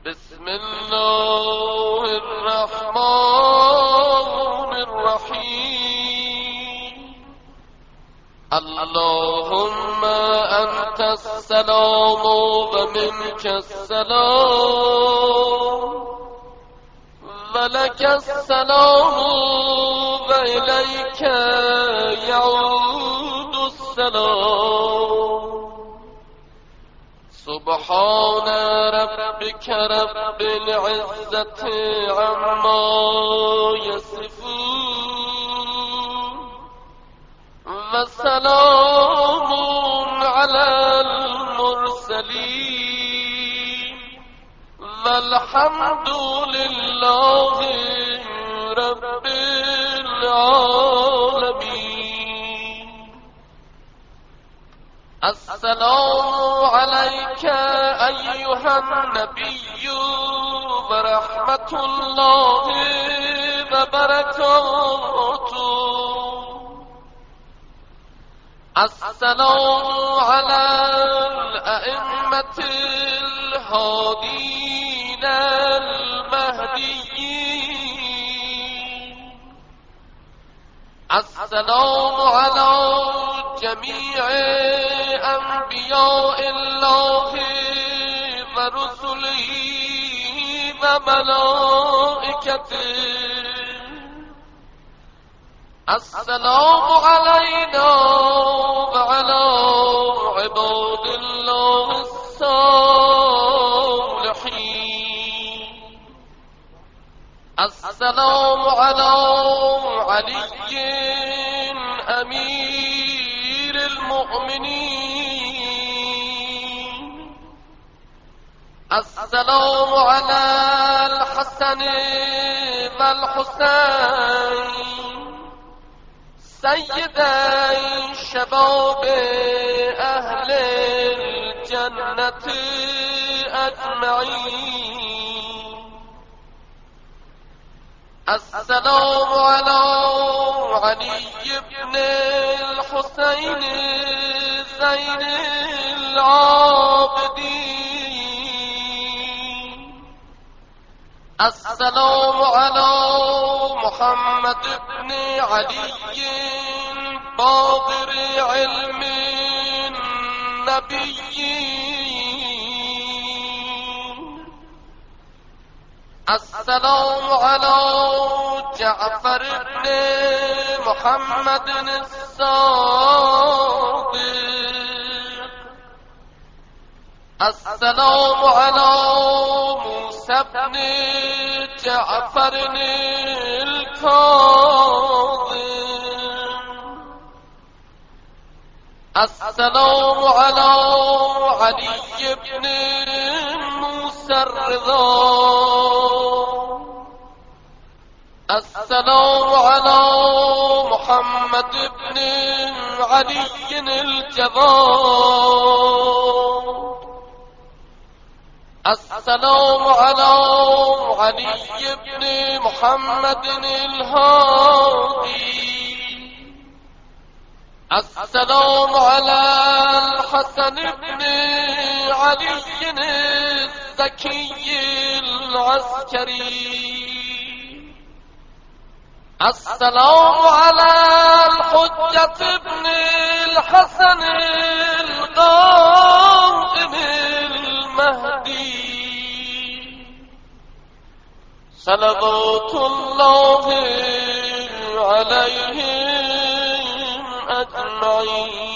بسم الله الرحمن الرحيم. اللهم أنت السلام ومنك السلام ولك السلام وإليك يعود السلام. سبحان ربك رب العزة عما يصفون وسلام على المرسلين والحمد لله رب العالمين. السلام عليك أيها النبي ورحمة الله وبركاته. السلام على الأئمة الهادين المهديين. السلام على جميع أنبياء الله ورسله وملائكته. السلام علينا وعلى عباد الله الصالحين. السلام على علي أمير المؤمنين. السلام على الحسن والحسين سيدي شباب أهل الجنة أجمعين. السلام على علي بن الحسين زين العابدين. السلام على محمد بن علي باقر علم النبيين. السلام على جعفر بن محمد الصادق. السلام على موسى بن جعفر الكاظم. السلام على علي بن موسى الرضا. السلام على محمد بن علي الجواد. السلام على علي بن محمد الهادي. السلام على الحسن بن علي الزكي العسكري. السلام على الحجة بن الحسن القائم المهدي صلوات الله عليهم أجمعين.